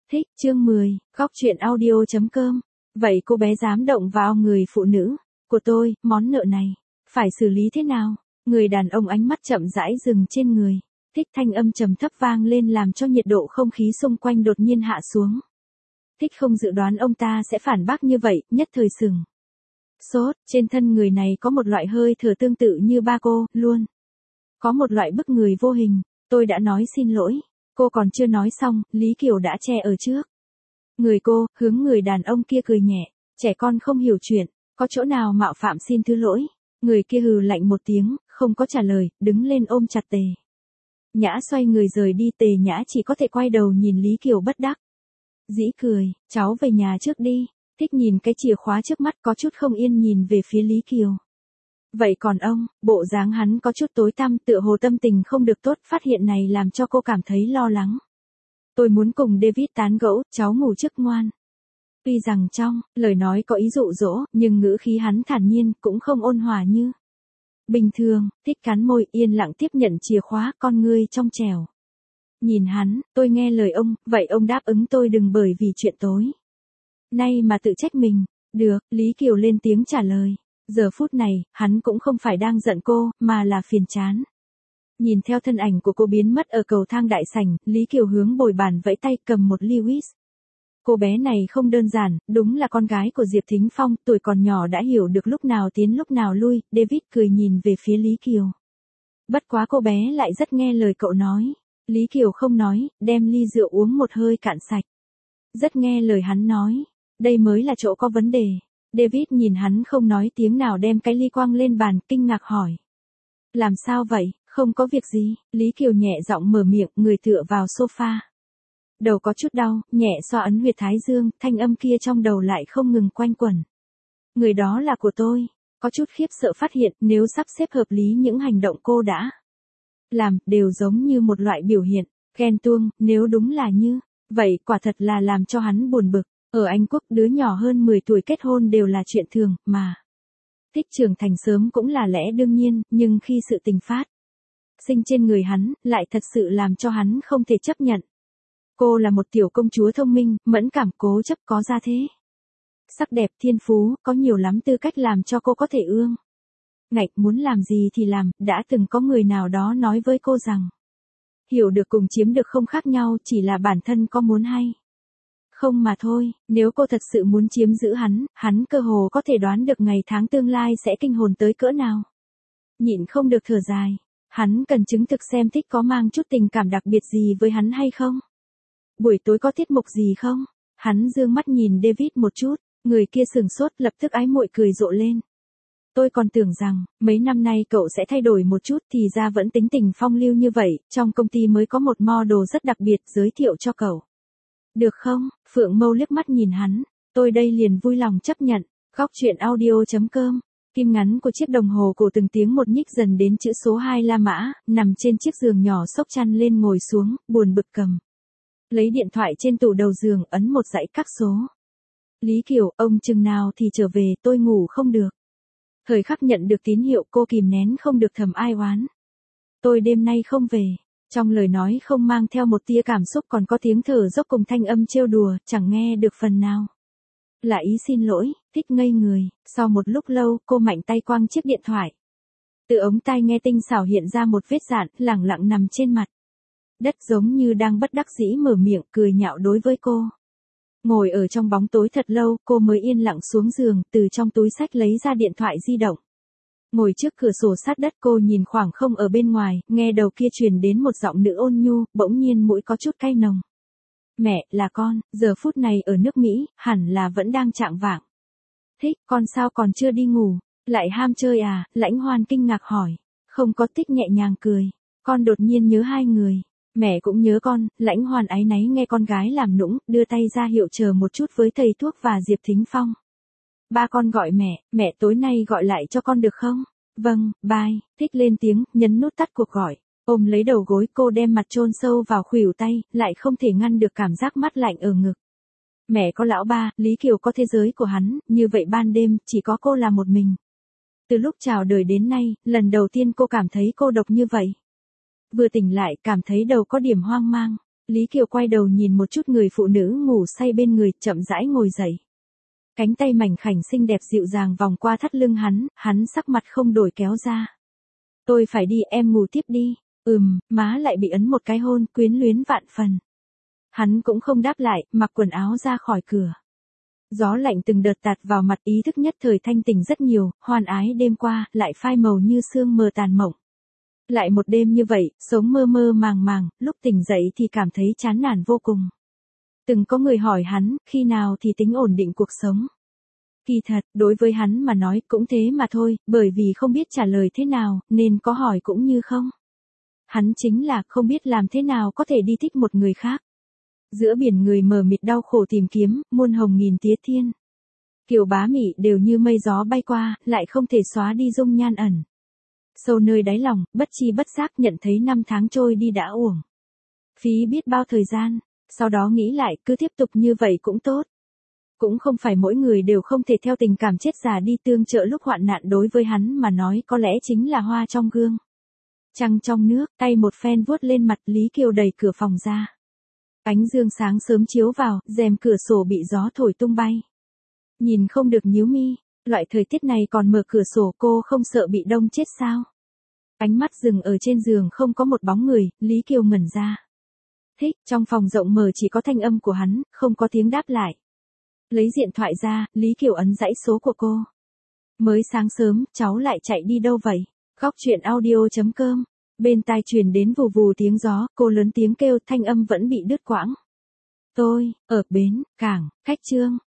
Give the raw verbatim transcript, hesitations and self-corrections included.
Thích, chương mười, góc truyện audio.com. Vậy cô bé dám động vào người phụ nữ của tôi, món nợ này, phải xử lý thế nào? Người đàn ông ánh mắt chậm rãi dừng trên người. Thích thanh âm trầm thấp vang lên làm cho nhiệt độ không khí xung quanh đột nhiên hạ xuống. Thích không dự đoán ông ta sẽ phản bác như vậy, nhất thời sừng sốt, trên thân người này có một loại hơi thở tương tự như ba cô, luôn. Có một loại bức người vô hình, tôi đã nói xin lỗi. Cô còn chưa nói xong, Lý Kiều đã che ở trước người cô, hướng người đàn ông kia cười nhẹ, trẻ con không hiểu chuyện, có chỗ nào mạo phạm xin thứ lỗi. Người kia hừ lạnh một tiếng, không có trả lời, đứng lên ôm chặt Tề Nhã xoay người rời đi. Tề Nhã chỉ có thể quay đầu nhìn Lý Kiều bất đắc dĩ cười, cháu về nhà trước đi. Thích nhìn cái chìa khóa trước mắt có chút không yên nhìn về phía Lý Kiều. Vậy còn ông, bộ dáng hắn có chút tối tăm tựa hồ tâm tình không được tốt, phát hiện này làm cho cô cảm thấy lo lắng. Tôi muốn cùng David tán gẫu, cháu ngủ trước ngoan. Tuy rằng trong lời nói có ý dụ dỗ, nhưng ngữ khí hắn thản nhiên, cũng không ôn hòa như bình thường. Thích cắn môi yên lặng tiếp nhận chìa khóa, con ngươi trong trẻo. Nhìn hắn, tôi nghe lời ông, vậy ông đáp ứng tôi đừng bởi vì chuyện tối nay mà tự trách mình. Được, Lý Kiều lên tiếng trả lời. Giờ phút này, hắn cũng không phải đang giận cô, mà là phiền chán. Nhìn theo thân ảnh của cô biến mất ở cầu thang đại sảnh, Lý Kiều hướng bồi bàn vẫy tay cầm một ly whisky. Cô bé này không đơn giản, đúng là con gái của Diệp Thính Phong, tuổi còn nhỏ đã hiểu được lúc nào tiến lúc nào lui. David cười nhìn về phía Lý Kiều. Bất quá cô bé lại rất nghe lời cậu nói. Lý Kiều không nói, đem ly rượu uống một hơi cạn sạch. Rất nghe lời hắn nói. Đây mới là chỗ có vấn đề. David nhìn hắn không nói tiếng nào đem cái ly quăng lên bàn, kinh ngạc hỏi. Làm sao vậy, không có việc gì. Lý Kiều nhẹ giọng mở miệng, người tựa vào sofa. Đầu có chút đau, nhẹ xoa ấn huyệt thái dương, thanh âm kia trong đầu lại không ngừng quanh quẩn. Người đó là của tôi. Có chút khiếp sợ phát hiện, nếu sắp xếp hợp lý những hành động cô đã làm, đều giống như một loại biểu hiện, ghen tuông, nếu đúng là như vậy, quả thật là làm cho hắn buồn bực. Ở Anh Quốc, đứa nhỏ hơn mười tuổi kết hôn đều là chuyện thường, mà Thích trưởng thành sớm cũng là lẽ đương nhiên, nhưng khi sự tình phát sinh trên người hắn, lại thật sự làm cho hắn không thể chấp nhận. Cô là một tiểu công chúa thông minh, mẫn cảm, cố chấp, có gia thế sắc đẹp, thiên phú, có nhiều lắm tư cách làm cho cô có thể ương ngạnh, muốn làm gì thì làm. Đã từng có người nào đó nói với cô rằng, hiểu được cùng chiếm được không khác nhau, chỉ là bản thân có muốn hay không mà thôi. Nếu cô thật sự muốn chiếm giữ hắn, hắn cơ hồ có thể đoán được ngày tháng tương lai sẽ kinh hồn tới cỡ nào. Nhịn không được thở dài. Hắn cần chứng thực xem Thích có mang chút tình cảm đặc biệt gì với hắn hay không. Buổi tối có tiết mục gì không? Hắn dương mắt nhìn David một chút, người kia sừng sốt, lập tức ái muội cười rộ lên. Tôi còn tưởng rằng, mấy năm nay cậu sẽ thay đổi một chút, thì ra vẫn tính tình phong lưu như vậy, trong công ty mới có một model rất đặc biệt, giới thiệu cho cậu. Được không? Phượng Mâu liếc mắt nhìn hắn. Tôi đây liền vui lòng chấp nhận. Góc truyện audio.com. Kim ngắn của chiếc đồng hồ cổ từng tiếng một nhích dần đến chữ số hai La Mã, nằm trên chiếc giường nhỏ xốc chăn lên ngồi xuống, buồn bực cầm lấy điện thoại trên tủ đầu giường, ấn một dãy các số. Lý Kiều, ông chừng nào thì trở về, tôi ngủ không được. Thời khắc nhận được tín hiệu, cô kìm nén không được thầm ai oán. Tôi đêm nay không về. Trong lời nói không mang theo một tia cảm xúc, còn có tiếng thở dốc cùng thanh âm trêu đùa, chẳng nghe được phần nào là ý xin lỗi. Thích ngây người, sau một lúc lâu, cô mạnh tay quăng chiếc điện thoại. Từ ống tai nghe tinh xảo hiện ra một vết dạn, lẳng lặng nằm trên mặt đất, giống như đang bất đắc dĩ mở miệng, cười nhạo đối với cô. Ngồi ở trong bóng tối thật lâu, cô mới yên lặng xuống giường, từ trong túi xách lấy ra điện thoại di động. Ngồi trước cửa sổ sát đất, cô nhìn khoảng không ở bên ngoài, nghe đầu kia truyền đến một giọng nữ ôn nhu, bỗng nhiên mũi có chút cay nồng. Mẹ, là con, giờ phút này ở nước Mỹ, hẳn là vẫn đang trạng vạng. Thích, con sao còn chưa đi ngủ, lại ham chơi à? Lãnh Hoan kinh ngạc hỏi. Không có. Tích nhẹ nhàng cười. Con đột nhiên nhớ hai người. Mẹ cũng nhớ con. Lãnh Hoan áy náy nghe con gái làm nũng, đưa tay ra hiệu chờ một chút với thầy thuốc và Diệp Thính Phong. Ba con gọi mẹ, mẹ tối nay gọi lại cho con được không? Vâng, bye. Thích lên tiếng, nhấn nút tắt cuộc gọi. Ôm lấy đầu gối, cô đem mặt chôn sâu vào khuỷu tay, lại không thể ngăn được cảm giác mát lạnh ở ngực. Mẹ có lão ba, Lý Kiều có thế giới của hắn, như vậy ban đêm, chỉ có cô là một mình. Từ lúc chào đời đến nay, lần đầu tiên cô cảm thấy cô độc như vậy. Vừa tỉnh lại, cảm thấy đầu có điểm hoang mang. Lý Kiều quay đầu nhìn một chút người phụ nữ ngủ say bên người, chậm rãi ngồi dậy. Cánh tay mảnh khảnh xinh đẹp dịu dàng vòng qua thắt lưng hắn, hắn sắc mặt không đổi kéo ra. Tôi phải đi, em ngủ tiếp đi. Ừm, má lại bị ấn một cái hôn, quyến luyến vạn phần. Hắn cũng không đáp lại, mặc quần áo ra khỏi cửa. Gió lạnh từng đợt tạt vào mặt, ý thức nhất thời thanh tỉnh rất nhiều, hoan ái đêm qua, lại phai màu như sương mờ tàn mộng. Lại một đêm như vậy, sống mơ mơ màng màng, lúc tỉnh dậy thì cảm thấy chán nản vô cùng. Từng có người hỏi hắn, khi nào thì tính ổn định cuộc sống. Kỳ thật, đối với hắn mà nói cũng thế mà thôi, bởi vì không biết trả lời thế nào, nên có hỏi cũng như không. Hắn chính là không biết làm thế nào có thể đi thích một người khác. Giữa biển người mờ mịt đau khổ tìm kiếm, muôn hồng nghìn tía thiên. Kiều Bá Mị đều như mây gió bay qua, lại không thể xóa đi dung nhan ẩn. Sâu nơi đáy lòng, bất chi bất giác nhận thấy năm tháng trôi đi đã uổng. Phí biết bao thời gian, sau đó nghĩ lại cứ tiếp tục như vậy cũng tốt. Cũng không phải mỗi người đều không thể theo tình cảm chết già đi tương trợ lúc hoạn nạn, đối với hắn mà nói có lẽ chính là hoa trong gương. Trăng trong nước, tay một phen vuốt lên mặt, Lý Kiều đẩy cửa phòng ra. Ánh dương sáng sớm chiếu vào, rèm cửa sổ bị gió thổi tung bay. Nhìn không được nhíu mi, loại thời tiết này còn mở cửa sổ, cô không sợ bị đông chết sao? Ánh mắt dừng ở trên giường không có một bóng người, Lý Kiều ngẩn ra. Thích, trong phòng rộng mở chỉ có thanh âm của hắn, không có tiếng đáp lại. Lấy điện thoại ra, Lý Kiều ấn dãy số của cô. Mới sáng sớm, cháu lại chạy đi đâu vậy? Khóc chuyện audio chấm com. Bên tai truyền đến vù vù tiếng gió, cô lớn tiếng kêu, thanh âm vẫn bị đứt quãng. Tôi, ở bến, cảng, khách trương.